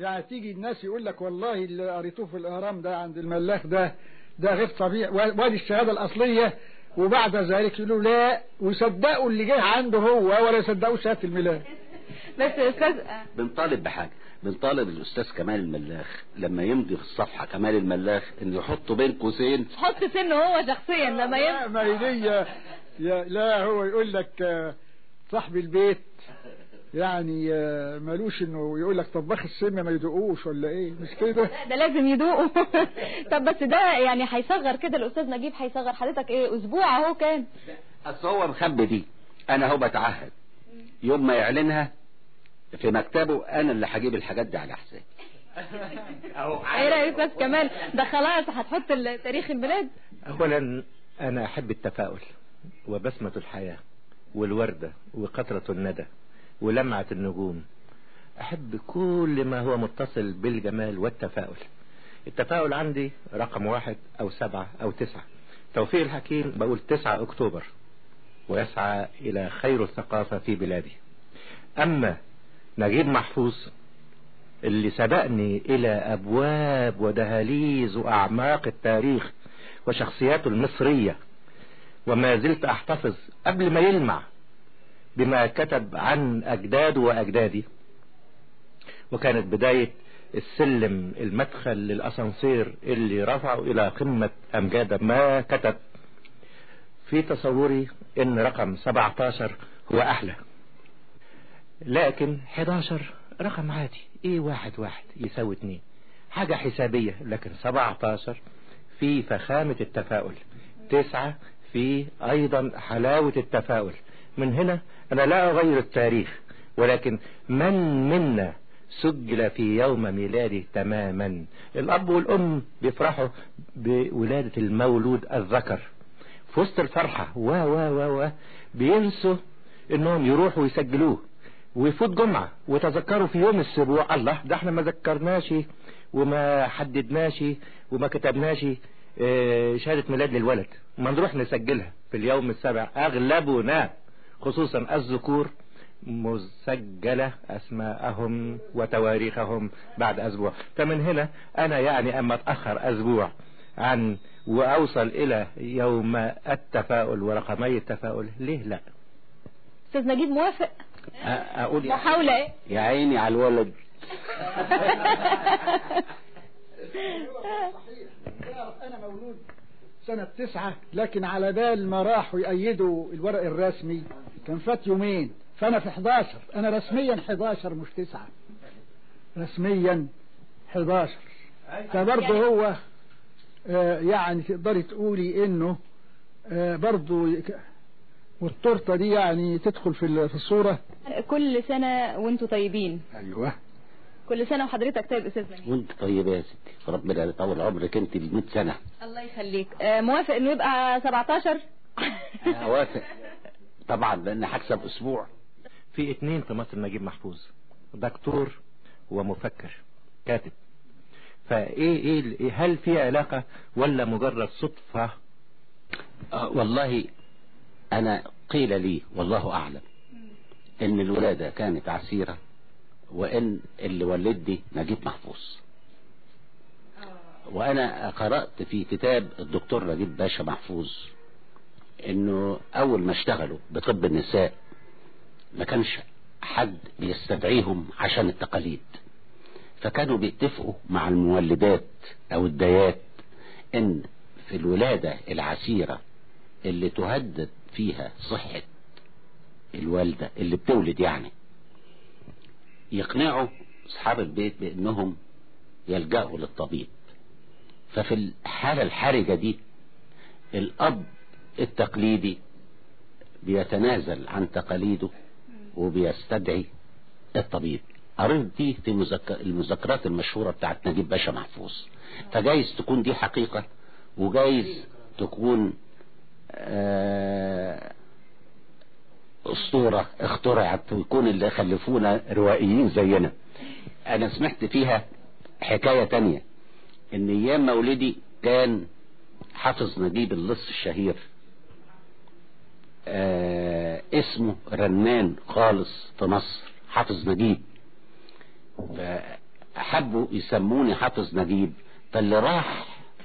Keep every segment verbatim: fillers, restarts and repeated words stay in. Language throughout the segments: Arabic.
يعني تيجي الناس يقول لك والله اللي قريتوه في الإهرام ده عند الملاخ ده ده غير طبيعي، وادي الشهادة الأصلية، وبعد ذلك يقولوا لا، ويصدقوا اللي جه عنده هو ولا يصدقوا شهادة الميلاد. بس أستاذ بنطالب بحاجة، بنطالب الأستاذ كمال الملاخ لما يمضي في الصفحة كمال الملاخ إنه يحطه بين قوسين، حط سنه هو شخصيا لما يمضي. لا ما هي يا لا، هو يقول لك صاحب البيت يعني مالوش انه يقول لك طباخ السم ما يدوقوش ولا ايه، مش كده؟ لا ده لازم يدوقوا. طب بس ده يعني هيصغر كده الاستاذ نجيب، هيصغر حضرتك ايه اسبوع اهو كان. اصل هو مخبي دي، انا اهو بتعهد يوم ما يعلنها في مكتبه انا اللي هجيب الحاجات دي على حسابي. ايه رايك يا استاذ كمال؟ ده خلاص هتحط تاريخ الميلاد. اولا انا احب التفاؤل وبسمة الحياة والوردة وقطرة الندى ولمعة النجوم، احب كل ما هو متصل بالجمال والتفاؤل. التفاؤل عندي رقم واحد او سبعة او تسعة. توفيق الحكيم بقول تسعة اكتوبر ويسعى الى خير الثقافة في بلادي. اما نجيب محفوظ اللي سبقني الى ابواب ودهاليز واعماق التاريخ وشخصياته المصرية، وما زلت احتفظ قبل ما يلمع بما كتب عن اجداده واجدادي، وكانت بداية السلم المدخل للاسانسير اللي رفعه الى قمة امجاد ما كتب. في تصوري ان رقم سبعتاشر هو احلى، لكن حداشر رقم عادي، ايه واحد واحد يساوي اتنين، حاجة حسابية. لكن سبعتاشر في فخامة التفاؤل، تسعة في ايضا حلاوة التفاؤل. من هنا انا لا اغير التاريخ، ولكن من منا سجل في يوم ميلاده تماما. الاب والام بيفرحوا بولادة المولود الذكر، في وسط الفرحة و و و و بينسوا انهم يروحوا يسجلوه، ويفوت جمعة وتذكروا في يوم السبوع الله ده احنا ما ذكرناش وما حددناش وما كتبناش اه شهادة ميلاد للولد، ما نروح نسجلها في اليوم السابع. اغلبنا خصوصا الذكور مسجلة اسماءهم وتواريخهم بعد اسبوع. فمن هنا انا يعني اما اتأخر اسبوع عن واوصل الى يوم التفاؤل ورقمي التفاؤل، ليه لا؟ استاذ نجيب موافق؟ اقول محاولة ايه؟ يا عيني على الولد. انا مولود سنة تسعة، لكن على بال ما راحوا يأيدوا الورق الرسمي كان فات يومين، فانا في حداشر. انا رسميا حداشر مش تسعة، رسميا حداشر. فبرضه هو آه يعني تقدري تقولي انه آه برضه، والتورته دي يعني تدخل في في الصورة. كل سنة وانتوا طيبين. ايوه كل سنة وحضرتك طيب استاذ نجيب. وانت طيبة يا ستي، ربنا يطول عمرك انت ب مية سنة. الله يخليك. آه موافق انه يبقى سبعتاشر؟ اوافق طبعا، لان هكسب اسبوع. في اتنين في مصر نجيب محفوظ، دكتور ومفكر كاتب، فايه ايه هل في علاقة ولا مجرد صدفة؟ آه والله انا قيل لي والله اعلم ان الولادة كانت عسيرة، وان اللي ولدني نجيب محفوظ. وانا قرأت في كتاب الدكتور نجيب باشا محفوظ انه اول ما اشتغلوا بطب النساء ما كانش حد بيستدعيهم عشان التقاليد، فكانوا بيتفقوا مع المولدات او الدايات ان في الولادة العسيرة اللي تهدد فيها صحة الوالدة اللي بتولد يعني، يقنعوا اصحاب البيت بانهم يلجأوا للطبيب. ففي الحالة الحرجة دي الاب التقليدي بيتنازل عن تقاليده وبيستدعي الطبيب. قريت دي في مذكر المذكرات المشهورة بتاعت نجيب باشا محفوظ، فجايز تكون دي حقيقة وجايز تكون اسطورة اخترعت ويكون اللي خلفونا روائيين زينا. انا سمعت فيها حكاية تانية، ان ايام مولدي كان حافظ نجيب اللص الشهير آه اسمه رنان خالص في مصر، حافظ نجيب. فحب حبوا يسموني حافظ نجيب، فاللي راح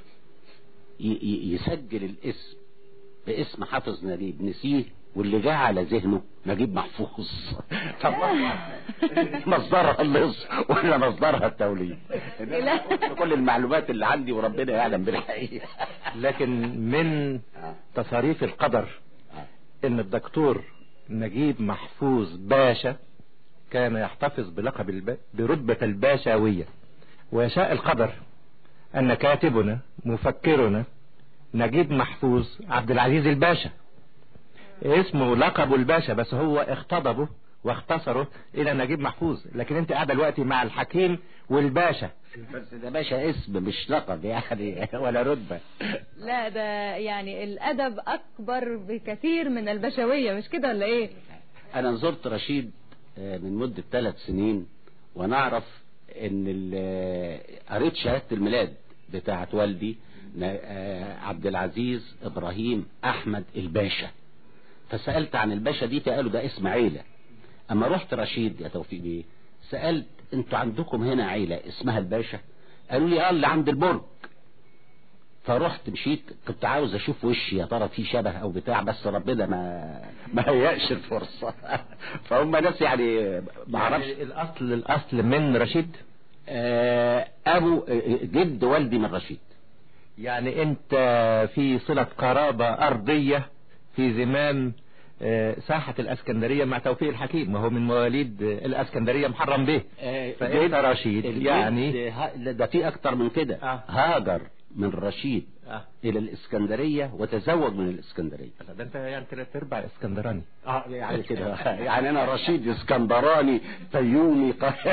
يسجل الاسم باسم حافظ نجيب نسيه، واللي جاء على ذهنه نجيب محفوظ. طب مصدرها اللص ولا مصدرها التوليد؟ كل المعلومات اللي عندي وربنا يعلم بالحقيقة. لكن من تصاريف القدر ان الدكتور نجيب محفوظ باشا كان يحتفظ بلقب الب... برتبة الباشاوية، ويشاء القدر ان كاتبنا مفكرنا نجيب محفوظ عبد العزيز الباشا، اسمه لقبه الباشا، بس هو اختضبه واختصره الى نجيب محفوظ. لكن انت قاعده دلوقتي مع الحكيم والباشا، بس ده باشا اسم مش لقب يعني ولا رتبة. لا ده يعني الادب اكبر بكثير من البشوية، مش كده ولا ايه؟ انا زرت رشيد من مدة ثلاث سنين، ونعرف ان قريت شهادة الميلاد بتاعت والدي عبد العزيز ابراهيم احمد الباشا، فسألت عن الباشا دي فقالوا ده اسم عيلة. اما رحت رشيد يا توفيق بيه سألت انتوا عندكم هنا عيلة اسمها الباشا؟ قالوا لي اه اللي عند البرج. فرحت مشيت، كنت عاوز اشوف وشي يا ترى في شبه او بتاع، بس ربنا ما ما هيأش الفرصة. فهم ناس يعني ما اعرفش. يعني الاصل الاصل من رشيد؟ آه ابو جد والدي من رشيد. يعني انت في صلة قرابة ارضية في زمام ساحة الاسكندرية مع توفيق الحكيم، ما هو من مواليد الاسكندرية محرم به. فانت رشيد يعني ده في اكتر من كده. آه. هاجر من رشيد آه. الى الاسكندرية وتزوج من الاسكندرية. ده انت يعني ثلاث ارباع اسكندراني. اه يعني كده. يعني انا رشيد اسكندراني فيومي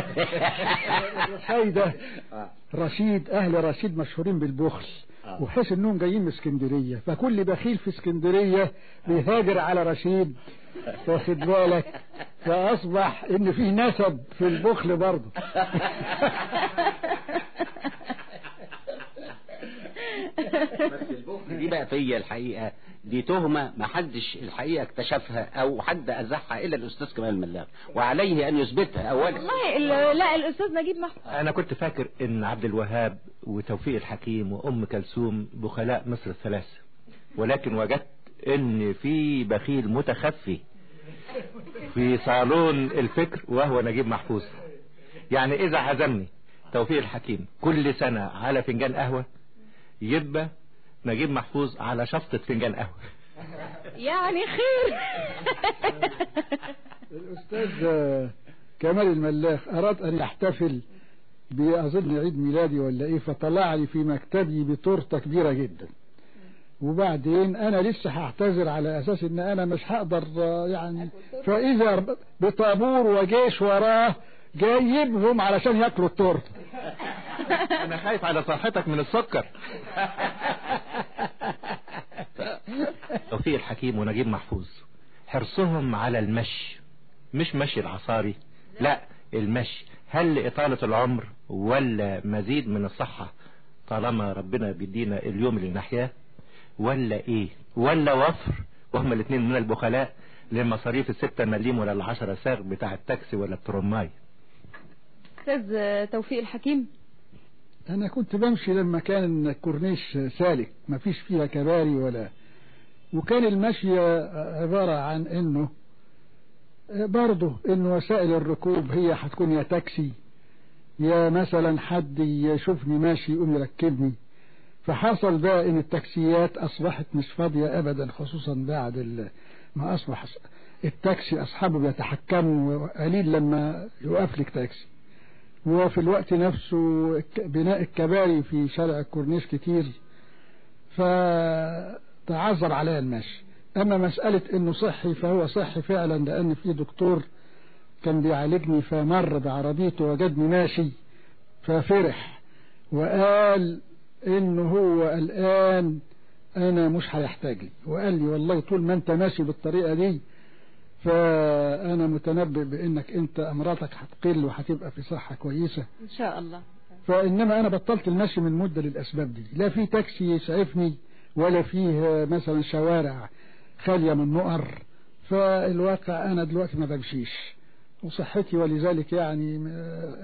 الحقيقة رشيد اهل رشيد مشهورين بالبخل، وحيث انهم جايين من اسكندرية، فكل بخيل في اسكندرية بيهاجر على رشيد، واخد بالك؟ فاصبح ان في نسب في البخل برضه. بس البخل دي بقى فيا الحقيقة، دي تهمة ما حدش الحقيقة اكتشفها او حد ازحها الا الاستاذ كمال الملاغ، وعليه ان يثبتها اولا. والله لا الاستاذ نجيب محفوظ. انا كنت فاكر ان عبد الوهاب وتوفيق الحكيم وام كلثوم بخلاء مصر الثلاثة، ولكن وجدت ان في بخيل متخفي في صالون الفكر وهو نجيب محفوظ. يعني اذا عزمني توفيق الحكيم كل سنة على فنجان قهوة، يبقى نجيب محفوظ على شفطة فنجان قهوة. يعني خير. الأستاذ كمال الملاخ أراد أن يحتفل بأظن عيد ميلادي ولا إيه، فطلع لي في مكتبي بتورته كبيرة جدا، وبعدين أنا لسه هعتذر على أساس إن أنا مش هقدر يعني، فإذا بطابور وجيش وراه جايبهم علشان ياكلوا التورته. انا خايف على صحتك من السكر. توفيق الحكيم ونجيب محفوظ حرصهم على المشي، مش مشي العصاري، لا المشي، هل لإطالة العمر ولا مزيد من الصحة طالما ربنا بيدينا اليوم اللي نحياه، ولا ايه، ولا وفر، وهم الاثنين من البخلاء لمصاريف الستة مليم ولا العشرة ساغ بتاع التاكسي ولا الترماي. استاذ توفيق الحكيم، انا كنت بمشي لما كان الكورنيش سالك ما فيش فيها كباري ولا، وكان المشي عبارة عن انه برضه ان وسائل الركوب هي هتكون يا تاكسي يا مثلا حد يشوفني ماشي يقوم يركبني. فحصل بقى ان التاكسيات اصبحت مش فاضية ابدا، خصوصا بعد ما اصبح التاكسي اصحابه بيتحكموا، قليل لما يوقف لك تاكسي. وفي الوقت نفسه بناء الكباري في شارع الكورنيش كتير، فتعذر عليها المشي. اما مسألة انه صحي فهو صحي فعلا، لان في دكتور كان بيعالجني فمر بعربيته وجدني ماشي ففرح وقال انه هو الان انا مش هيحتاج لي، وقال لي والله طول ما انت ماشي بالطريقة دي فانا متنبئ بانك انت امراضك هتقل وهتبقى في صحة كويسة ان شاء الله. فانما انا بطلت المشي من مدة للاسباب دي، لا في تاكسي يسعفني ولا فيه مثلا شوارع خالية من نقر، فالواقع انا دلوقتي ما بمشيش وصحتي ولذلك يعني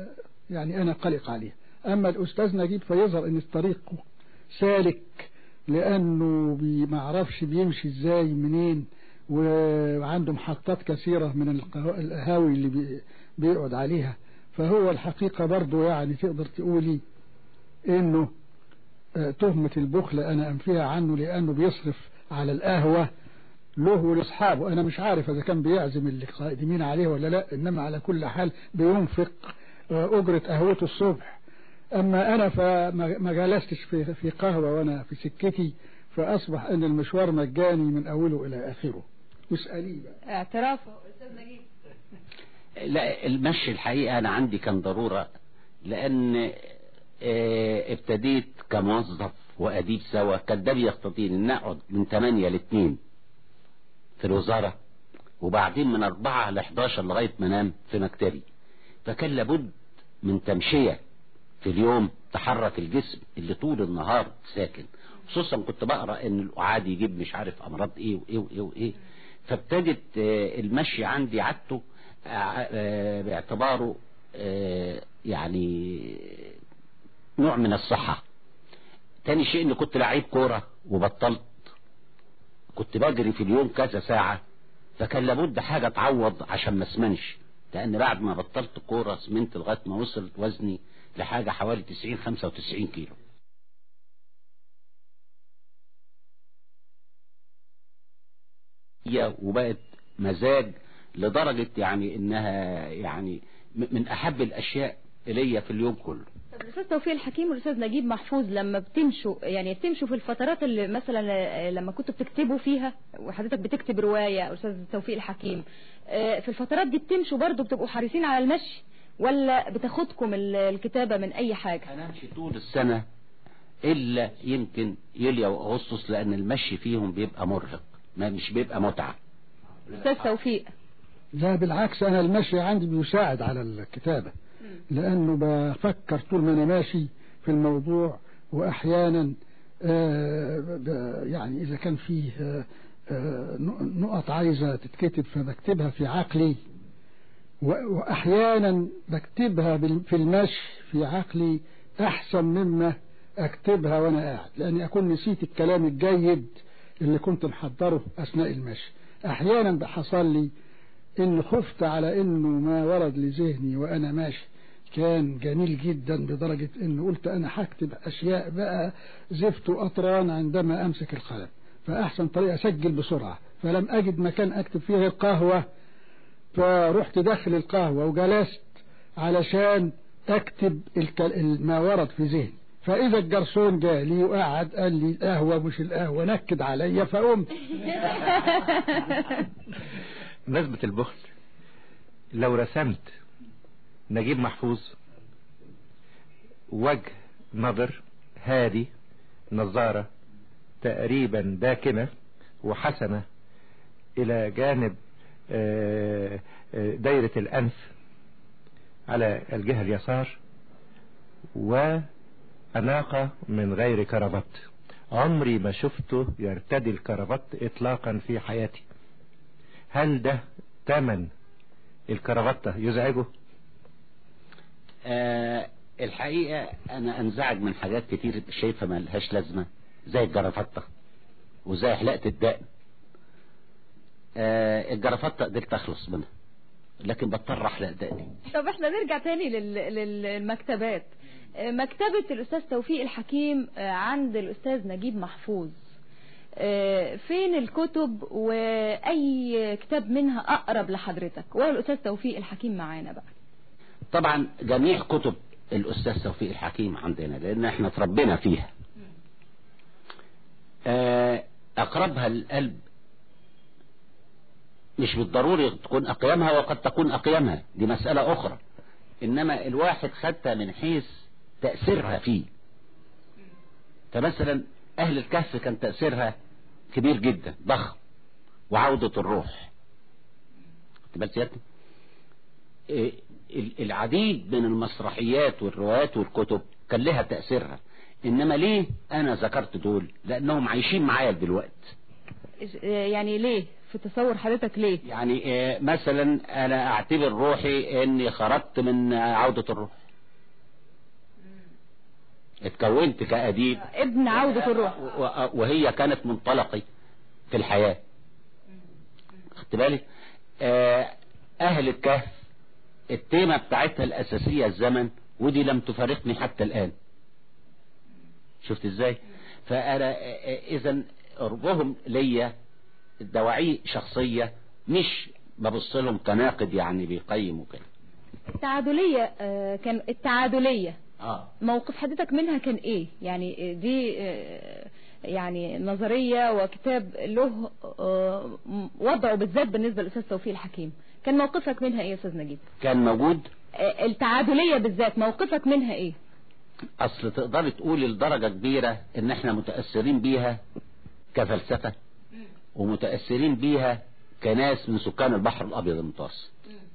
يعني أنا قلق عليها. أما الأستاذ نجيب فيظهر أن الطريق سالك، لأنه ما عرفش بيمشي إزاي منين، وعنده محطات كثيرة من القهاوي اللي بيقعد عليها. فهو الحقيقة برضو يعني تقدر تقولي إنه تهمة البخل أنا أنفيها عنه، لأنه بيصرف على القهوة له ولأصحابه. أنا مش عارف إذا كان بيعزم اللي قائدين عليه ولا لا، إنما على كل حال بينفق أجرة قهوته الصبح. أما أنا فما جلستش في في قهوة وأنا في سكتي، فأصبح أن المشوار مجاني من أوله إلى آخره. واسأليه بقى. اعتراف أستاذ نجيب. لا، المشي الحقيقة أنا عندي كان ضرورة، لأن ابتديت كموظف وأديب سوا، كان ده بيقتضيني إن أقعد من ثمانية لاتنين في الوزارة، وبعدين من أربعة لحداشر لغاية ما انام في مكتبي. فكان لابد من تمشية في اليوم تحرك الجسم اللي طول النهار ساكن. خصوصا كنت بقرأ ان القعاد يجيب مش عارف امراض ايه وايه وايه وايه. فابتدت المشي عندي عادته باعتباره يعني نوع من الصحة. تاني شيء اني كنت لعيب كورة وبطلت، كنت بجري في اليوم كذا ساعة، فكان لابد حاجة تعوض عشان ما اسمنش، لان بعد ما بطلت كورة سمنت لغاية ما وصلت وزني لحاجة حوالي تسعين خمسة وتسعين كيلو. وبقت مزاج لدرجة يعني انها يعني من احب الاشياء الي في اليوم كله. طب الاستاذ توفيق الحكيم والاستاذ نجيب محفوظ لما بتمشوا يعني بتمشوا في الفترات اللي مثلا لما كنتوا بتكتبوا فيها، وحضرتك بتكتب رواية استاذ توفيق الحكيم، في الفترات دي بتمشوا برضو بتبقوا حريصين على المشي، ولا بتاخدكم الكتابة من اي حاجة؟ انا امشي طول السنة الا يمكن يوليو واغسطس، لان المشي فيهم بيبقى مرهق، ما مش بيبقى متعة. استاذ توفيق. لا بالعكس، انا المشي عندي بيساعد على الكتابة، لانه بفكر طول ما انا ماشي في الموضوع، واحيانا آه يعني اذا كان فيه آه نقط عايزة تتكتب فبكتبها في عقلي، واحيانا بكتبها في المشي في عقلي احسن مما اكتبها وانا قاعد، لاني اكون نسيت الكلام الجيد اللي كنت محضره اثناء المشي. احيانا بحصل لي ان خفت على انه ما ورد لذهني وانا ماشي كان جميل جدا، بدرجة انه قلت انا هكتب اشياء بقى زفت واطران عندما امسك القلم، فاحسن طريقة اسجل بسرعة. فلم اجد مكان اكتب فيه القهوة، فرحت داخل القهوة وجلست علشان اكتب ما ورد في ذهني. فاذا الجرسون جالي وقعد قال لي قهوة مش القهوة، نكد عليا فقمت. نسبة البخل، لو رسمت نجيب محفوظ وجه نظر هادي، نظارة تقريبا داكنة وحسنة إلى جانب دايرة الأنف على الجهة اليسار، وأناقة من غير كرافات. عمري ما شفته يرتدي الكرافات إطلاقا في حياتي. هل ده تمن الكرافته يزعجه؟ آه الحقيقة أنا أنزعج من حاجات كتير شايفها ما لهاش لازمة، زي الجرافته وزي حلقة الدقن. آه الجرافته قدرت أخلص منها، لكن بضطر أحلق دقني. طب احنا نرجع تاني لل... للمكتبات. مكتبة الأستاذ توفيق الحكيم عند الأستاذ نجيب محفوظ، فين الكتب وأي كتاب منها أقرب لحضرتك؟ ولا الأستاذ توفيق الحكيم معانا بقى؟ طبعا جميع كتب الأستاذ توفيق الحكيم عندنا، لأن احنا تربينا فيها. أقربها للقلب مش بالضروري تكون أقيمها، وقد تكون أقيمها، دي مسألة أخرى، إنما الواحد خدها من حيث تأثيرها فيه. فمثلا أهل الكهف كان تأثيرها كبير جدا ضخم، وعودة الروح. العديد من المسرحيات والروايات والكتب كان لها تأثيرها، إنما ليه أنا ذكرت دول؟ لأنهم عايشين معايا دلوقتي. يعني ليه في تصور حضرتك ليه؟ يعني مثلا أنا أعتبر روحي إني خرجت من عودة الروح. اتكونت كأديب، ابن عودة الروح، وهي كانت منطلقي في الحياة. خدت بالك؟ آه أهل الكهف التيمة بتاعتها الأساسية الزمن، ودي لم تفارقني حتى الآن. شفت ازاي؟ فأنا إذن قربهم ليا دواعي شخصية، مش ببص لهم كناقد يعني بيقيم وكده. التعادلية آه كان التعادلية آه. موقف حضرتك منها كان ايه؟ يعني دي آه يعني نظرية وكتاب له آه وضعه بالذات بالنسبة للأستاذ توفيق الحكيم، كان موقفك منها ايه يا أستاذ نجيب؟ كان موجود آه التعادلية بالذات موقفك منها ايه؟ اصل تقدر تقولي لدرجة كبيرة ان احنا متأثرين بيها كفلسفة، ومتأثرين بيها كناس من سكان البحر الابيض المتوسط.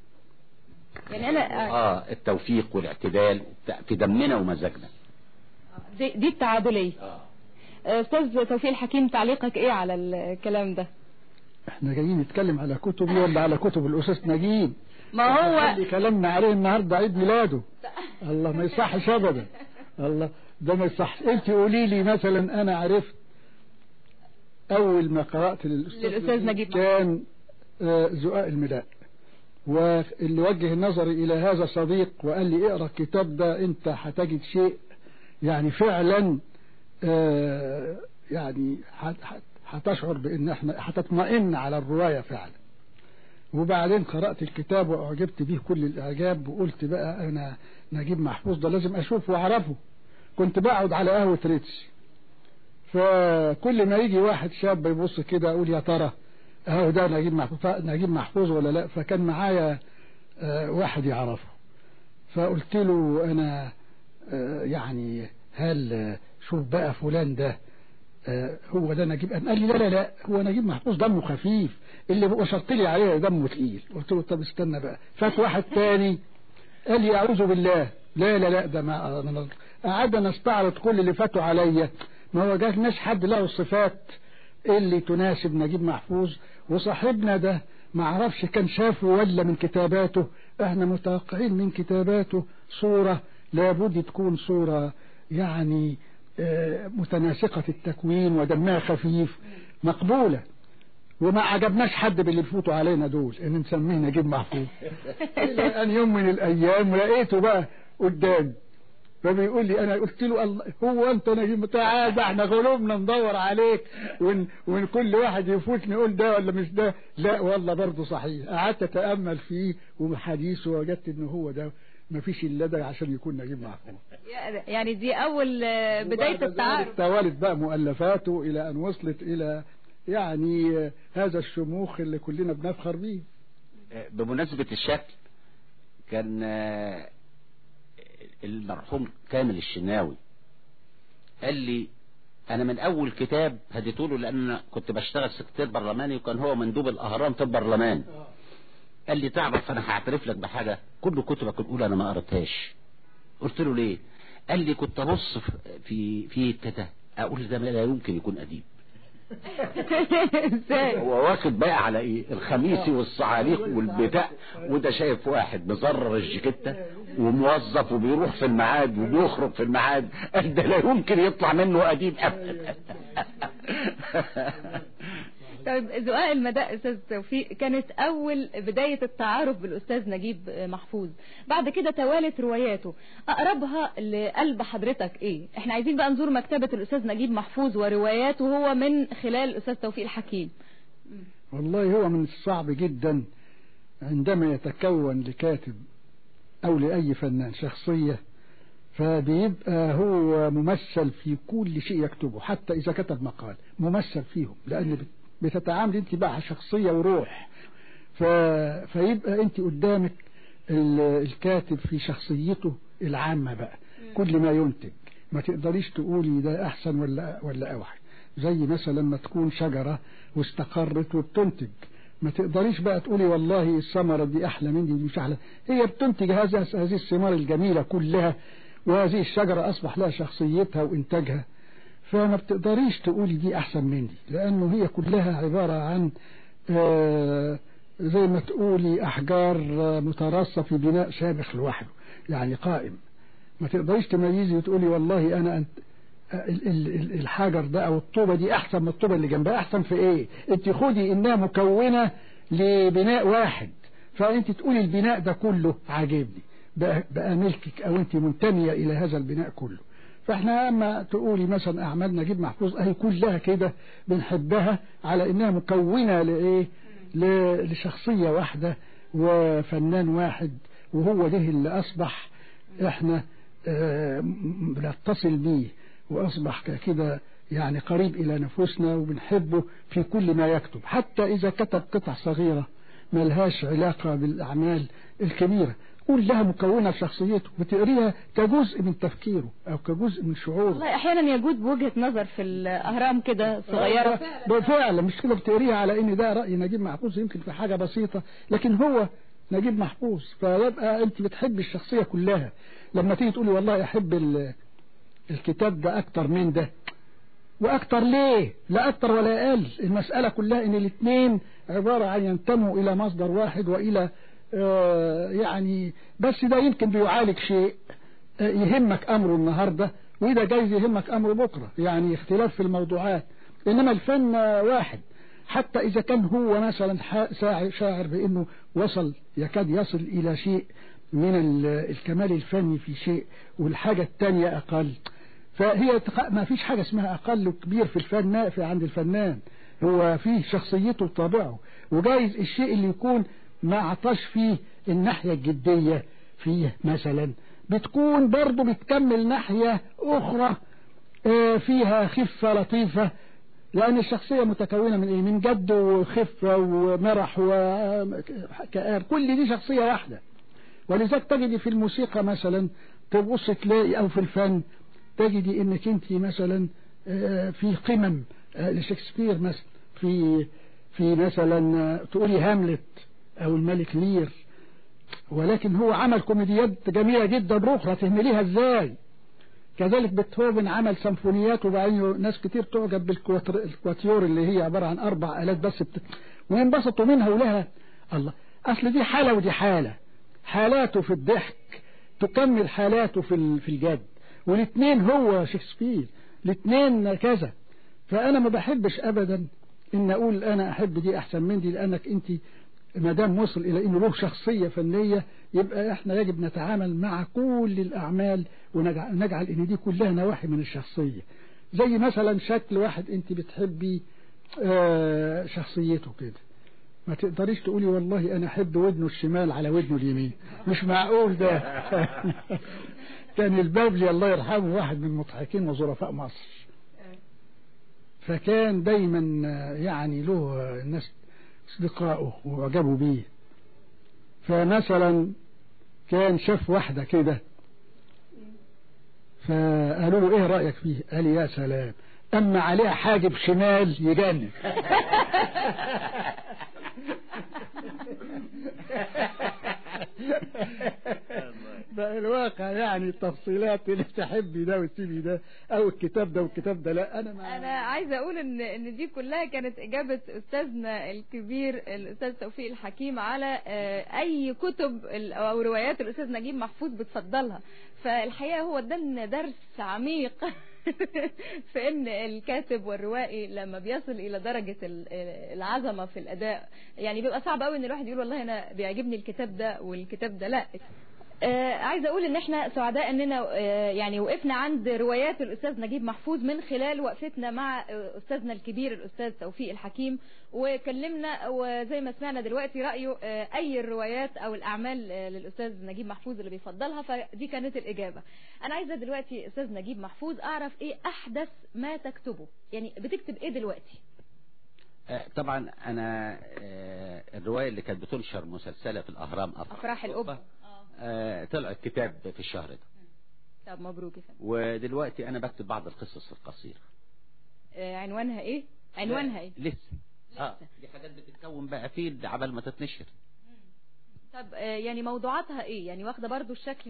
يعني انا اه التوفيق والاعتدال في دمنا ومزاجنا، دي, دي التعادلية. آه. استاذ توفيق الحكيم تعليقك ايه على الكلام ده؟ احنا جايين نتكلم على كتبي ولا على كتب الاستاذ نجيب؟ ما هو اللي كلامنا عليه النهارده عيد ميلاده. الله ما يصحش ابدا، الله ده ما يصحش. انت قولي لي مثلا، انا عرفت اول ما قرأت للاستاذ نجيب كان آه زقاق المداء، واللي وجه النظر الى هذا صديق وقال لي اقرأ الكتاب ده انت هتجد شيء يعني فعلا آه يعني هتشعر بان احنا هتطمئن على الرواية فعلا. وبعدين قرأت الكتاب واعجبت به كل الاعجاب، وقلت بقى انا نجيب محفوظ ده لازم اشوفه واعرفه. كنت بقعد على قهوة ريتش، فكل ما يجي واحد شاب يبص كده اقول يا ترى اهو ده نجيب محفوظ نجيب محفوظ ولا لا. فكان معايا آه واحد يعرفه، فقلت له انا آه يعني هل آه شوف بقى فلان ده آه هو ده نجيب؟ قال لي لا لا لا هو نجيب محفوظ دمه خفيف، اللي وشرت لي عليه دمه تقيل. قلت له طب استنى بقى. فات واحد تاني قال لي اعوذ بالله لا لا لا ده ما قعدنا نستعرض كل اللي فاتوا عليا، ما وجدناش حد له الصفات اللي تناسب نجيب محفوظ. وصاحبنا ده ما عرفش كان شافه ولا من كتاباته، احنا متوقعين من كتاباته صورة لابد تكون صورة يعني متناسقة التكوين ودمها خفيف مقبولة، وما عجبناش حد باللي بيفوتوا علينا دول ان نسميه نجيب محفوظ. الى ان يوم من الايام لقيته بقى قدامي فبيقول لي، انا قلت له الله هو انت نجيب؟ تعال احنا غلوبنا ندور عليك وان, وإن كل واحد يفوت نقول ده ولا مش ده. لا والله برضه صحيح. قعدت اتامل فيه وحديثه وجدت ان هو ده ما فيش الا ده عشان يكون نجيب محفوظ. يعني دي اول بداية التعارف. توالت بقى مؤلفاته الى ان وصلت الى يعني هذا الشموخ اللي كلنا بنفخر بيه. بمناسبة الشكل، كان المرحوم كامل الشناوي قال لي انا من اول كتاب هديته له، لان أنا كنت بشتغل سكرتير برلماني وكان هو مندوب الاهرام في البرلمان. قال لي تعرف انا هعترف لك بحاجة، كل كتبك الاولى انا ما قريتهاش. قلت له ليه؟ قال لي كنت ابص في في كده اقول ده لا يمكن يكون اديب. هو واخد بقى على ايه الخميسي والصعاليق والبتاع، وده شايف واحد مزرر الجاكيته وموظف وبيروح في الميعاد وبيخرج في الميعاد، قال ده لا يمكن يطلع منه اديب ابدا. طيب زقاق المداء استاذ توفيق كانت اول بداية التعارف بالاستاذ نجيب محفوظ، بعد كده توالت رواياته. اقربها لقلب حضرتك ايه؟ احنا عايزين بقى نزور مكتبة الاستاذ نجيب محفوظ ورواياته هو من خلال الاستاذ توفيق الحكيم. والله هو من الصعب جدا عندما يتكون لكاتب او لاي فنان شخصية، فبيبقى هو ممثل في كل شيء يكتبه، حتى اذا كتب مقال ممثل فيهم، لان بتتعامل انت بقى شخصية وروح. ف... فيبقى انت قدامك الكاتب في شخصيته العامة بقى، كل ما ينتج ما تقدريش تقولي ده احسن ولا ولا اوحش. زي مثلا لما تكون شجرة واستقرت وبتنتج، ما تقدريش بقى تقولي والله الثمرة دي احلى من دي مش احلى، هي بتنتج هذه هذه الثمار الجميلة كلها، وهذه الشجرة اصبح لها شخصيتها وانتاجها، فما بتقدريش تقولي دي احسن من دي، لانه هي كلها عبارة عن آه زي ما تقولي احجار متراصة في بناء شامخ لوحده، يعني قائم. ما تقدريش تميزي وتقولي والله انا انت الحجر ده او الطوبة دي احسن من الطوبة اللي جنبها. احسن في ايه؟ انت خدي انها مكونة لبناء واحد، فانت تقولي البناء ده كله عاجبني بقى, بقى ملكك او انت منتمية الى هذا البناء كله. فاحنا اما تقولي مثلا اعمال نجيب محفوظ اهي كلها كده بنحبها على انها مكونة لايه، لشخصية واحدة وفنان واحد، وهو ده اللي اصبح احنا اه بنتصل بيه واصبح كده يعني قريب الى نفوسنا وبنحبه في كل ما يكتب، حتى اذا كتب قطع صغيرة ملهاش علاقة بالاعمال الكبيرة كلها مكونة شخصيته، بتقريها كجزء من تفكيره او كجزء من شعوره. والله احيانا يجود بوجهة نظر في الاهرام كده صغيرة بالفعل، مش كده بتقريها على ان ده رأي نجيب محفوظ يمكن في حاجة بسيطة لكن هو نجيب محفوظ، فيبقى انت بتحب الشخصية كلها. لما تيجي تقولي والله احب الكتاب ده اكتر من ده، واكتر ليه؟ لا اكتر ولا اقل، المسألة كلها ان الاثنين عبارة عن ينتموا الى مصدر واحد والى آه يعني، بس ده يمكن بيعالج شيء آه يهمك امره النهاردة وده جايز يهمك امره بكرة، يعني اختلاف في الموضوعات، انما الفن واحد. حتى اذا كان هو مثلا شاعر بانه وصل يكاد يصل الى شيء من الكمال الفني في شيء والحاجة التانية اقل، فهي ما فيش حاجة اسمها اقل وكبير في الفن. في عند الفنان هو فيه شخصيته وطابعه، وجايز الشيء اللي يكون ما عطاش فيه الناحية الجدية فيه مثلا بتكون برضو بتكمل ناحية اخرى فيها خفة لطيفة، لأن الشخصية متكونة من إيه؟ من جد وخفة ومرح وكآب، كل دي شخصية واحدة. ولذلك تجدي في الموسيقى مثلا تبص تلاقي أو في الفن تجدي إنك أنت مثلا في قمم لشكسبير مثلا، في في مثلا تقولي هاملت أو الملك لير، ولكن هو عمل كوميديات جميلة جدا أخرى تهمليها إزاي. كذلك بيتهوفن عمل سيمفونيات وبعدين ناس كتير تعجب بالكواتيور اللي هي عبارة عن أربع آلات بس بت... وينبسطوا منها ولها الله. أصل دي حالة ودي حالة، حالاته في الضحك تكمل حالاته في في الجد، والاثنين هو شكسبير، الاثنين كذا. فأنا ما بحبش أبدا إن أقول أنا أحب دي أحسن من دي، لأنك أنت ما دام وصل إلى إنه له شخصية فنية يبقى إحنا يجب نتعامل مع كل الأعمال ونجعل إن دي كلها نواحي من الشخصية. زي مثلا شكل واحد أنت بتحبي آه شخصيته كده، ما تقدريش تقولي والله أنا أحب ودنه الشمال على ودنه اليمين، مش معقول ده. كان البابلي الله يرحمه واحد من مضحكين وظرفاء مصر، فكان دايما يعني له الناس أصدقائه وعجبوا بيه. فمثلا كان شاف واحدة كده فقالوا له ايه رأيك فيه؟ قال يا سلام، اما عليها حاجب شمال يجنن. بقى الواقع يعني التفصيلات اللي تحبي ده وتسيبي ده او الكتاب ده والكتاب ده لا. انا ما انا عايزه اقول ان ان دي كلها كانت اجابه استاذنا الكبير الاستاذ توفيق الحكيم على اي كتب او روايات الاستاذ نجيب محفوظ بتفضلها. فالحقيقه هو ادالنا درس عميق في ان الكاتب والروائي لما بيصل الى درجة العظمة في الاداء يعني بيبقى صعب قوي ان الواحد يقول والله انا بيعجبني الكتاب ده والكتاب ده لا. آه عايزه اقول ان احنا سعداء اننا آه يعني وقفنا عند روايات الاستاذ نجيب محفوظ من خلال وقفتنا مع آه استاذنا الكبير الاستاذ توفيق الحكيم، وكلمنا وزي ما سمعنا دلوقتي رايه آه اي الروايات او الاعمال آه للاستاذ نجيب محفوظ اللي بيفضلها، فدي كانت الاجابه. انا عايزه دلوقتي استاذ نجيب محفوظ اعرف ايه احدث ما تكتبه، يعني بتكتب ايه دلوقتي؟ آه طبعا انا آه الروايه اللي كانت بتنشر مسلسله في الاهرام افراح, أفراح الأب آه طلعت كتاب في الشهر ده. طب مبروك يا فندم. ودلوقتي انا بكتب بعض القصص القصيره. آه عنوانها ايه؟ عنوانها ايه؟ لسه اه دي حاجات بتتكون بقى فيه عبال ما تتنشر. طب آه يعني موضوعاتها ايه؟ يعني واخده برضو الشكل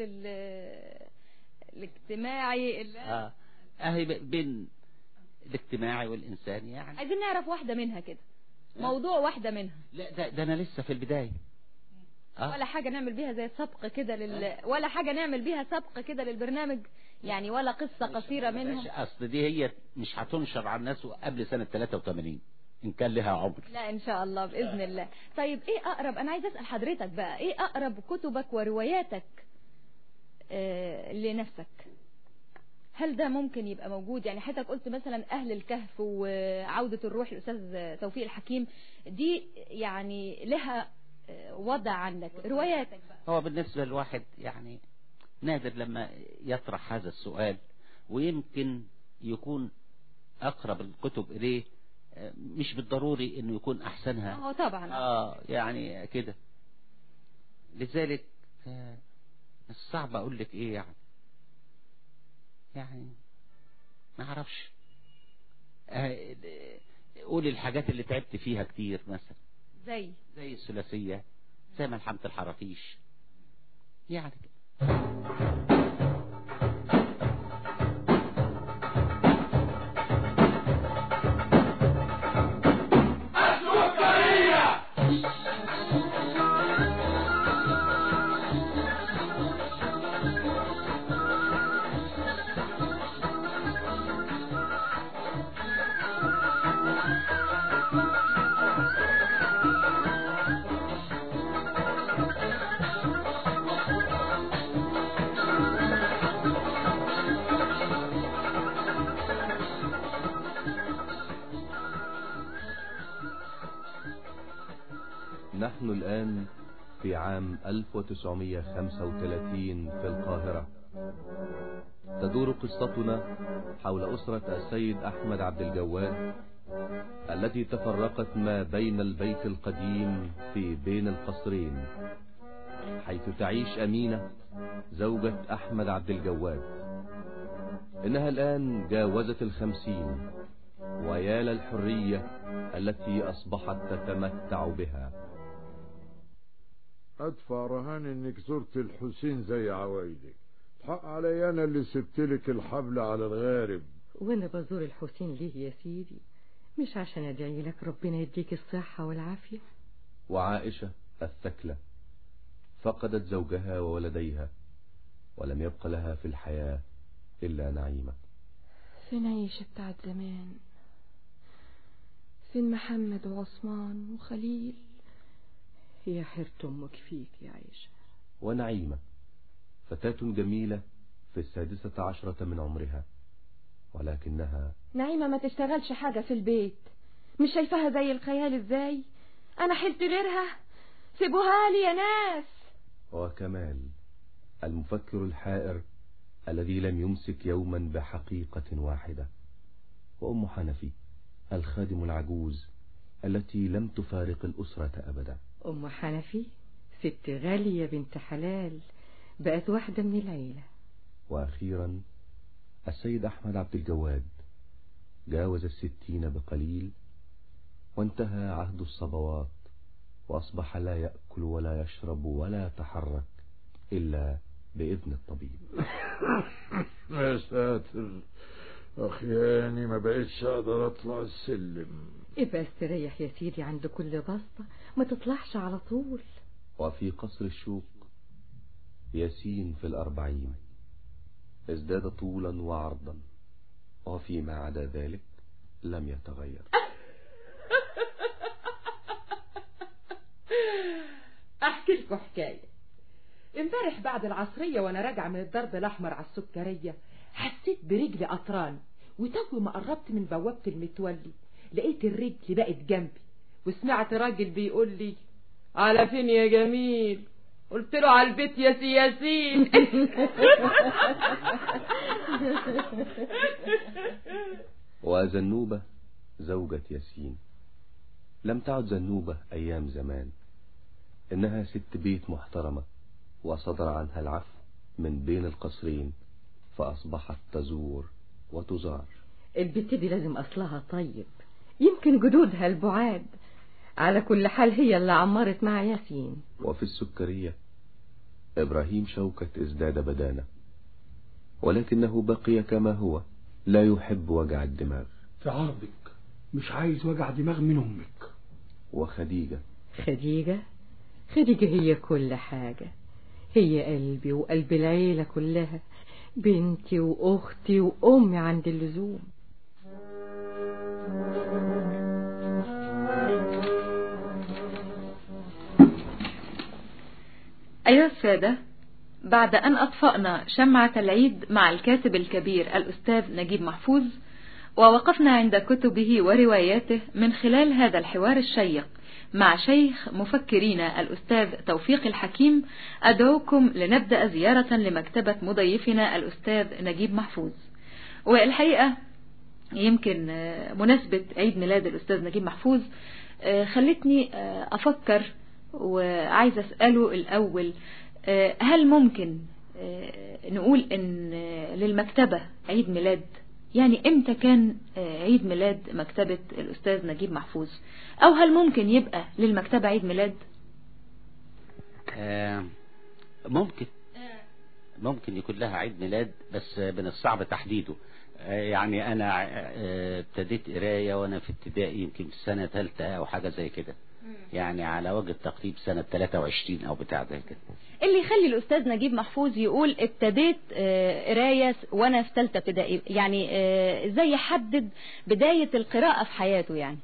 الاجتماعي اللي اه اهي بين الاجتماعي والانساني يعني. عايزين نعرف واحده منها كده، موضوع واحده منها. لا ده, ده انا لسه في البدايه آه. ولا حاجة نعمل بيها زي سبق كده لل... ولا حاجة نعمل بيها سبق كده للبرنامج يعني، ولا قصة قصيرة منهم؟ اصل دي هي مش هتنشر على الناس قبل سنة ثلاثة وثمانين ان كان لها عمر. لا ان شاء الله باذن الله. طيب ايه اقرب، انا عايز اسال حضرتك بقى، ايه اقرب كتبك ورواياتك آه لنفسك؟ هل ده ممكن يبقى موجود؟ يعني حضرتك قلت مثلا اهل الكهف وعودة الروح الاستاذ توفيق الحكيم، دي يعني لها وضع عندك. رواياتك بقى؟ هو بالنسبة للواحد يعني نادر لما يطرح هذا السؤال، ويمكن يكون اقرب الكتب اليه مش بالضروري انه يكون احسنها. اه طبعا. اه يعني كده، لذلك صعب اقول لك ايه يعني يعني ما اعرفش. قولي الحاجات اللي تعبت فيها كتير مثلا، زي زي الثلاثية، زي ملحمة الحرافيش يعني كده. نحن الآن في عام ألف وتسعمائة وخمسة وثلاثين في القاهرة. تدور قصتنا حول أسرة السيد أحمد عبد الجواد التي تفرقت ما بين البيت القديم في بين القصرين، حيث تعيش أمينة زوجة أحمد عبد الجواد. إنها الآن جاوزت الخمسين، ويا للحرية التي أصبحت تتمتع بها. ادفع رهان انك زرت الحسين زي عوايدك، حق علي انا اللي سبتلك الحبل على الغارب. وانا بزور الحسين ليه يا سيدي؟ مش عشان ادعي لك ربنا يديك الصحة والعافية؟ وعائشة الثكلة فقدت زوجها وولديها، ولم يبق لها في الحياة إلا نعيمة. فين عيشة بتاعت زمان؟ فين محمد وعثمان وخليل؟ يا حيرة أمك فيك يا عيشة. ونعيمة فتاة جميلة في السادسة عشرة من عمرها، ولكنها نعيمة ما تشتغلش حاجة في البيت، مش شايفاها زي الخيال ازاي؟ انا حلت غيرها، سيبوها لي يا ناس. وكمال المفكر الحائر الذي لم يمسك يوما بحقيقة واحدة، وأم حنفي الخادم العجوز التي لم تفارق الأسرة أبدا. أم حنفي ست غالية بنت حلال، بقت واحدة من العيلة. وأخيرا السيد أحمد عبد الجواد جاوز الستين بقليل، وانتهى عهد الصبوات، وأصبح لا يأكل ولا يشرب ولا يتحرك إلا بإذن الطبيب. يا ساتر أخياني، ما بقيتش أقدر أطلع السلم. ابقى استريح يا سيدي عند كل بسطة، ما تطلعش على طول. وفي قصر الشوق ياسين في الأربعين ازداد طولا وعرضا، وفيما عدا ذلك لم يتغير. احكي لكم حكاية. امبارح بعد العصرية وانا راجعة من الدرب الاحمر على السكرية، حسيت برجلي قطران، وتوي ما قربت من بوابة المتولي لقيت الرجل بقت جنبي، وسمعت راجل بيقول لي على فين يا جميل؟ قلت له على البيت يا سياسين. وزنوبة زوجة ياسين لم تعد زنوبة أيام زمان، إنها ست بيت محترمة، وصدر عنها العفو من بين القصرين، فأصبحت تزور وتزار. البت دي لازم أصلها طيب، يمكن جدودها البعاد. على كل حال هي اللي عمرت مع ياسين. وفي السكرية إبراهيم شوكة ازداد بدانة، ولكنه بقي كما هو، لا يحب وجع الدماغ. في عرضك مش عايز وجع دماغ من أمك. وخديجة خديجة خديجة هي كل حاجة، هي قلبي وقلب العيلة كلها، بنتي وأختي وأمي عند اللزوم. أيها السادة، بعد أن أطفأنا شمعة العيد مع الكاتب الكبير الأستاذ نجيب محفوظ، ووقفنا عند كتبه ورواياته من خلال هذا الحوار الشيق مع شيخ مفكرين الأستاذ توفيق الحكيم، أدعوكم لنبدأ زيارة لمكتبة مضيفنا الأستاذ نجيب محفوظ. والحقيقة يمكن مناسبة عيد ميلاد الأستاذ نجيب محفوظ خلتني أفكر وعايز أسأله الأول، هل ممكن نقول إن للمكتبة عيد ميلاد؟ يعني إمتى كان عيد ميلاد مكتبة الأستاذ نجيب محفوظ؟ أو هل ممكن يبقى للمكتبة عيد ميلاد؟ آه ممكن ممكن يكون لها عيد ميلاد، بس من الصعب تحديده. يعني أنا ابتديت قراية وأنا في ابتدائي، يمكن في سنة ثالثة أو حاجة زي كده، يعني على وجه التقريب سنة ثلاثة وعشرين أو بتاع زي كده. اللي يخلي الأستاذ نجيب محفوظ يقول ابتديت قراية وأنا في ثالثة ابتدائي، يعني إزاي يحدد بداية القراءة في حياته؟ يعني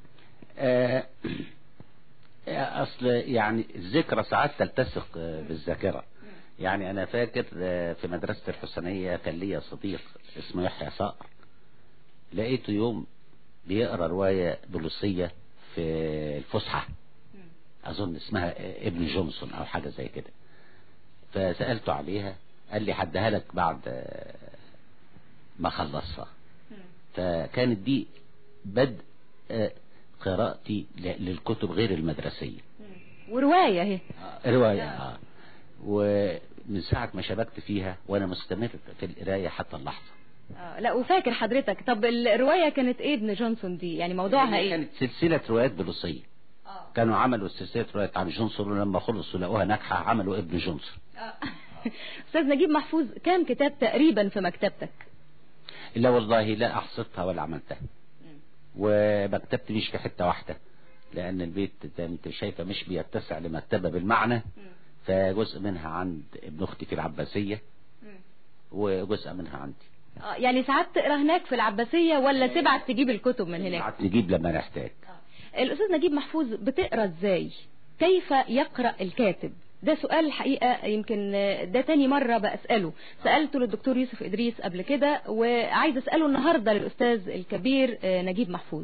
أصل يعني الذكرى ساعات تلتصق بالذاكرة. يعني أنا فاكر في مدرسة الحسنية كان لي صديق اسمه يحيى صقر، لقيته يوم بيقرأ رواية بوليسية في الفسحة، أظن اسمها ابن جونسون أو حاجة زي كده، فسألته عليها، قال لي حدها لك بعد ما خلصها. فكانت دي بدء قراءتي للكتب غير المدرسية. ورواية هي رواية آه. ومن ساعة ما شبكت فيها وأنا مستمر في القراية حتى اللحظة. آه لا وفاكر حضرتك. طب الرواية كانت ايه ابن جونسون دي؟ يعني موضوعها ايه؟ كانت سلسلة روايات بوليسية. آه. كانوا عملوا سلسلة روايات عن جونسون، ولما خلصوا لقوها ناجحة عملوا ابن جونسون. آه. أستاذ نجيب محفوظ كام كتاب تقريبا في مكتبتك؟ لا والله لا أحصتها ولا عملتها. ومكتبتي مش في حتة واحدة، لأن البيت انت شايفة مش بيتسع لمكتبة بالمعنى. فجزء منها عند ابن أختي في العباسية، وجزء منها عندي. آه يعني ساعات تقرا هناك في العباسية ولا تبعت تجيب الكتب من هناك؟ تبعت نجيب لما نحتاج. آه. الأستاذ نجيب محفوظ بتقرا ازاي؟ كيف يقرأ الكاتب؟ ده سؤال الحقيقة يمكن ده تاني مرة بأسأله. سألته للدكتور يوسف إدريس قبل كده، وعايز أسأله النهاردة للأستاذ الكبير نجيب محفوظ.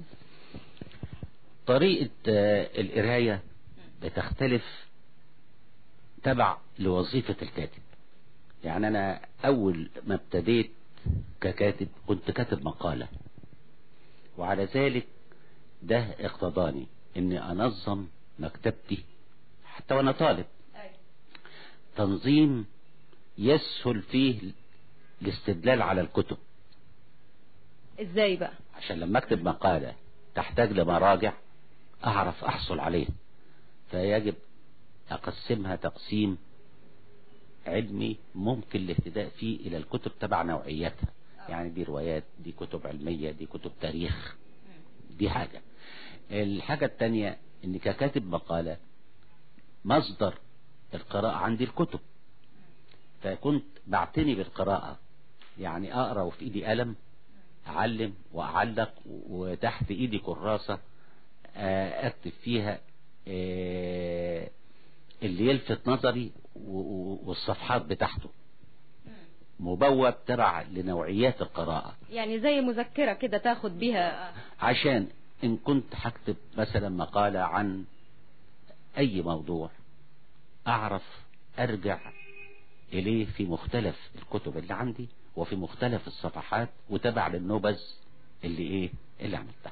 طريقة القراية بتختلف تبع لوظيفة الكاتب. يعني أنا أول ما ابتديت ككاتب كنت كاتب مقالة، وعلى ذلك ده اقتضاني أني أنظم مكتبتي حتى وأنا طالب، تنظيم يسهل فيه الاستدلال على الكتب. ازاي بقى؟ عشان لما اكتب مقالة تحتاج لمراجع اعرف احصل عليها، فيجب اقسمها تقسيم علمي ممكن الاهتداء فيه الى الكتب تبع نوعيتها. يعني دي روايات، دي كتب علمية، دي كتب تاريخ. دي حاجة. الحاجة التانية ان ككاتب مقالة مصدر القراءة عندي الكتب، فكنت بعتني بالقراءة. يعني اقرأ وفي ايدي قلم اعلم واعلق، وتحت ايدي كراسة اكتب فيها اللي يلفت نظري والصفحات بتاعته، مبوب تبع لنوعيات القراءة. يعني زي مذكرة كده تاخد بيها، عشان ان كنت هكتب مثلا مقالة عن اي موضوع اعرف ارجع اليه في مختلف الكتب اللي عندي وفي مختلف الصفحات، وتبع للنبذ اللي ايه اللي عملتها.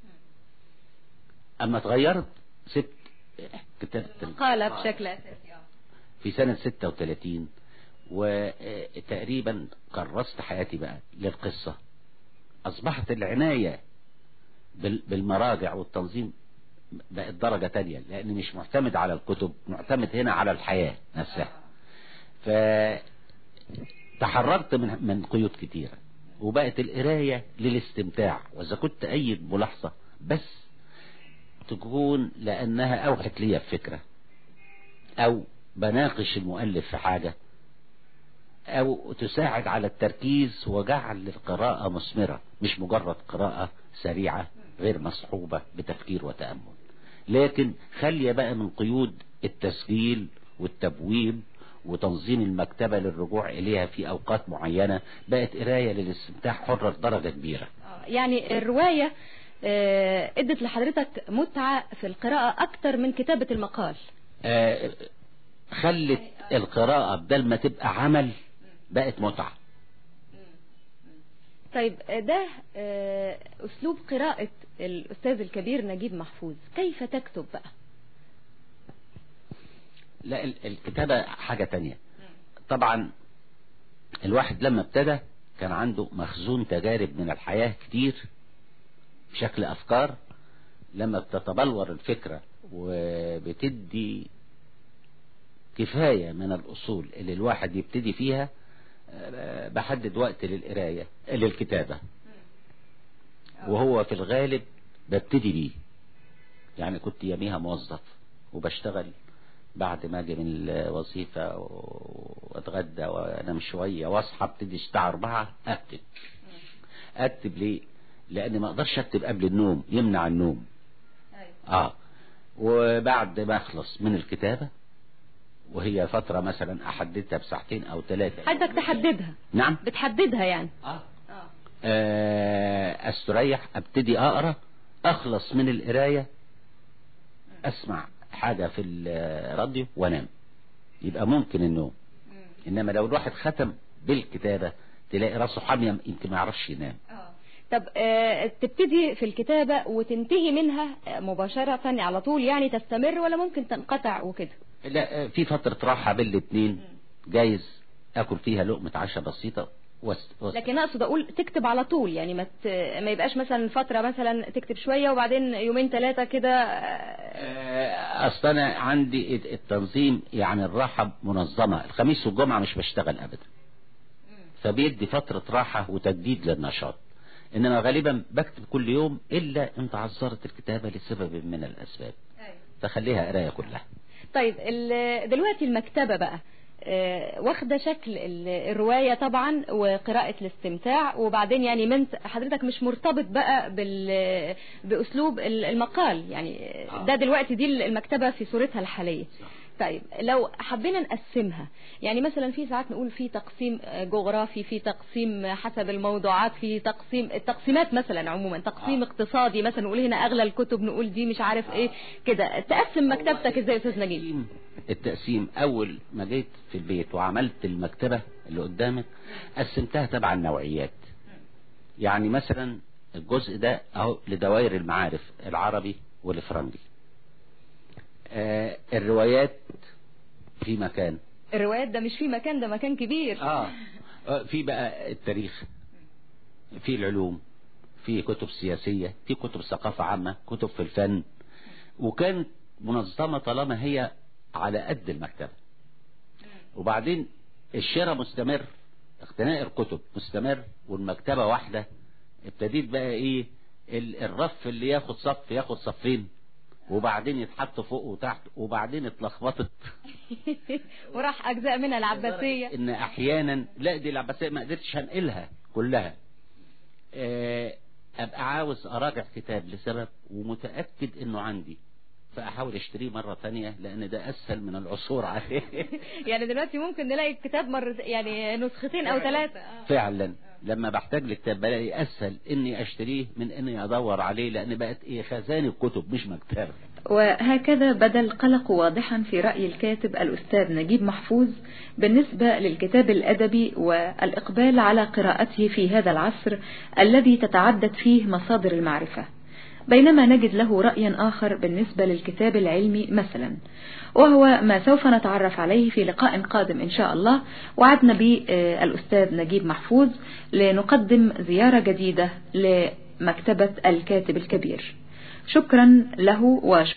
اما اتغيرت سبت كتابة مقالة بشكل اساسي في سنة ستة وثلاثين، وتقريبا كرست حياتي بقى للقصة. اصبحت العناية بالمراجع والتنظيم بقت درجة تانية، لان مش معتمد على الكتب، معتمد هنا على الحياة نفسها. فتحررت من من قيود كتيرة، وبقت القراية للاستمتاع. واذا كنت ايد ملاحظة بس تكون لانها اوحت لي بفكرة او بناقش المؤلف في حاجة، او تساعد على التركيز وجعل القراءة مثمرة، مش مجرد قراءة سريعة غير مصحوبة بتفكير وتأمل. لكن خلي بقى من قيود التسجيل والتبويب وتنظيم المكتبة للرجوع إليها في أوقات معينة، بقت قراية للاستمتاع حرة لدرجة كبيرة. يعني الرواية ادت لحضرتك متعة في القراءة أكتر من كتابة المقال. آه خلت القراءة بدل ما تبقى عمل بقت متعة. طيب ده أسلوب قراءة الأستاذ الكبير نجيب محفوظ، كيف تكتب بقى؟ لا الكتابة حاجة تانية. طبعا الواحد لما ابتدى كان عنده مخزون تجارب من الحياة كتير بشكل أفكار. لما بتتبلور الفكرة وبتدي كفاية من الأصول اللي الواحد يبتدي فيها، بحدد وقت للقراية للكتابة، وهو في الغالب ببتدي بيه. يعني كنت يوميها موظف وبشتغل بعد ما اجي من الوظيفة واتغدى وانام شوية واصحى ابتدي الساعة أربعة اكتب. اكتب ليه؟ لان ما اقدرش اكتب قبل النوم، يمنع النوم. اه وبعد ما اخلص من الكتابة، وهي فترة مثلا احددها بساعتين او ثلاثة. حدك تحددها؟ نعم بتحددها يعني. آه. آه استريح، ابتدي اقرأ، اخلص من القراية، اسمع حاجة في الراديو وانام، يبقى ممكن النوم. انما لو الواحد ختم بالكتابة تلاقي راسه حامية، يمكن ما يعرفش ينام. طب آه تبتدي في الكتابة وتنتهي منها مباشرة على طول، يعني تستمر ولا ممكن تنقطع وكده؟ لا في فترة راحة بين الاثنين، جايز اكل فيها لقمة عشاء بسيطة وست... وست... لكن اقصد اقول تكتب على طول، يعني ما ت... ما يبقاش مثلا فترة مثلا تكتب شوية وبعدين يومين ثلاثة كده. اصل انا عندي التنظيم، يعني الراحة منظمة. الخميس والجمعة مش بشتغل ابدا، فبيدي فترة راحة وتجديد للنشاط. انما غالبا بكتب كل يوم الا ان تعذرت الكتابة لسبب من الاسباب، فخليها قراية كلها. طيب دلوقتي المكتبة بقى واخده شكل الرواية طبعا وقراءة الاستمتاع، وبعدين يعني من حضرتك مش مرتبط بقى بال بأسلوب المقال، يعني ده دلوقتي دي المكتبة في صورتها الحالية. طيب لو حبينا نقسمها، يعني مثلا في ساعات نقول في تقسيم جغرافي، في تقسيم حسب الموضوعات، في تقسيم التقسيمات مثلا عموما، تقسيم اقتصادي مثلا نقول هنا اغلى الكتب، نقول دي مش عارف ايه كده. تقسم مكتبتك ازاي يا استاذ نجيب؟ التقسيم اول ما جيت في البيت وعملت المكتبة اللي قدامك قسمتها تبع النوعيات. يعني مثلا الجزء ده اهو لدوائر المعارف، العربي والفرنجي. آه الروايات في مكان، الروايات ده مش في مكان، ده مكان كبير. آه. اه في بقى التاريخ، في العلوم، في كتب سياسية، في كتب ثقافة عامة، كتب في الفن، وكانت منظمة طالما هي على قد المكتبة. وبعدين الشراء مستمر، اقتناء الكتب مستمر، والمكتبة واحدة. ابتديت بقى ايه الرف اللي ياخد صف ياخد صفين، وبعدين يتحط فوق وتحت، وبعدين اتلخبطت وراح اجزاء منها العباسية. ان احيانا لا دي العباسية ما قدرتش هنقلها كلها. ابقى عاوز اراجع كتاب لسبب ومتأكد انه عندي، فاحاول اشتريه مرة تانية لان ده اسهل من العثور عليه. يعني دلوقتي ممكن نلاقي الكتاب مرة يعني نسختين او ثلاثة. فعلا لما بحتاج لكتاب بلاقي اسهل اني اشتريه من اني ادور عليه، لان بقت ايه خزانة الكتب مش مكتبة. وهكذا بدا القلق واضحا في رأي الكاتب الأستاذ نجيب محفوظ بالنسبة للكتاب الأدبي والإقبال على قراءته في هذا العصر الذي تتعدد فيه مصادر المعرفة، بينما نجد له رأيا آخر بالنسبة للكتاب العلمي مثلا، وهو ما سوف نتعرف عليه في لقاء قادم إن شاء الله. وعدنا بالأستاذ نجيب محفوظ لنقدم زيارة جديدة لمكتبة الكاتب الكبير. شكرا له وشكرا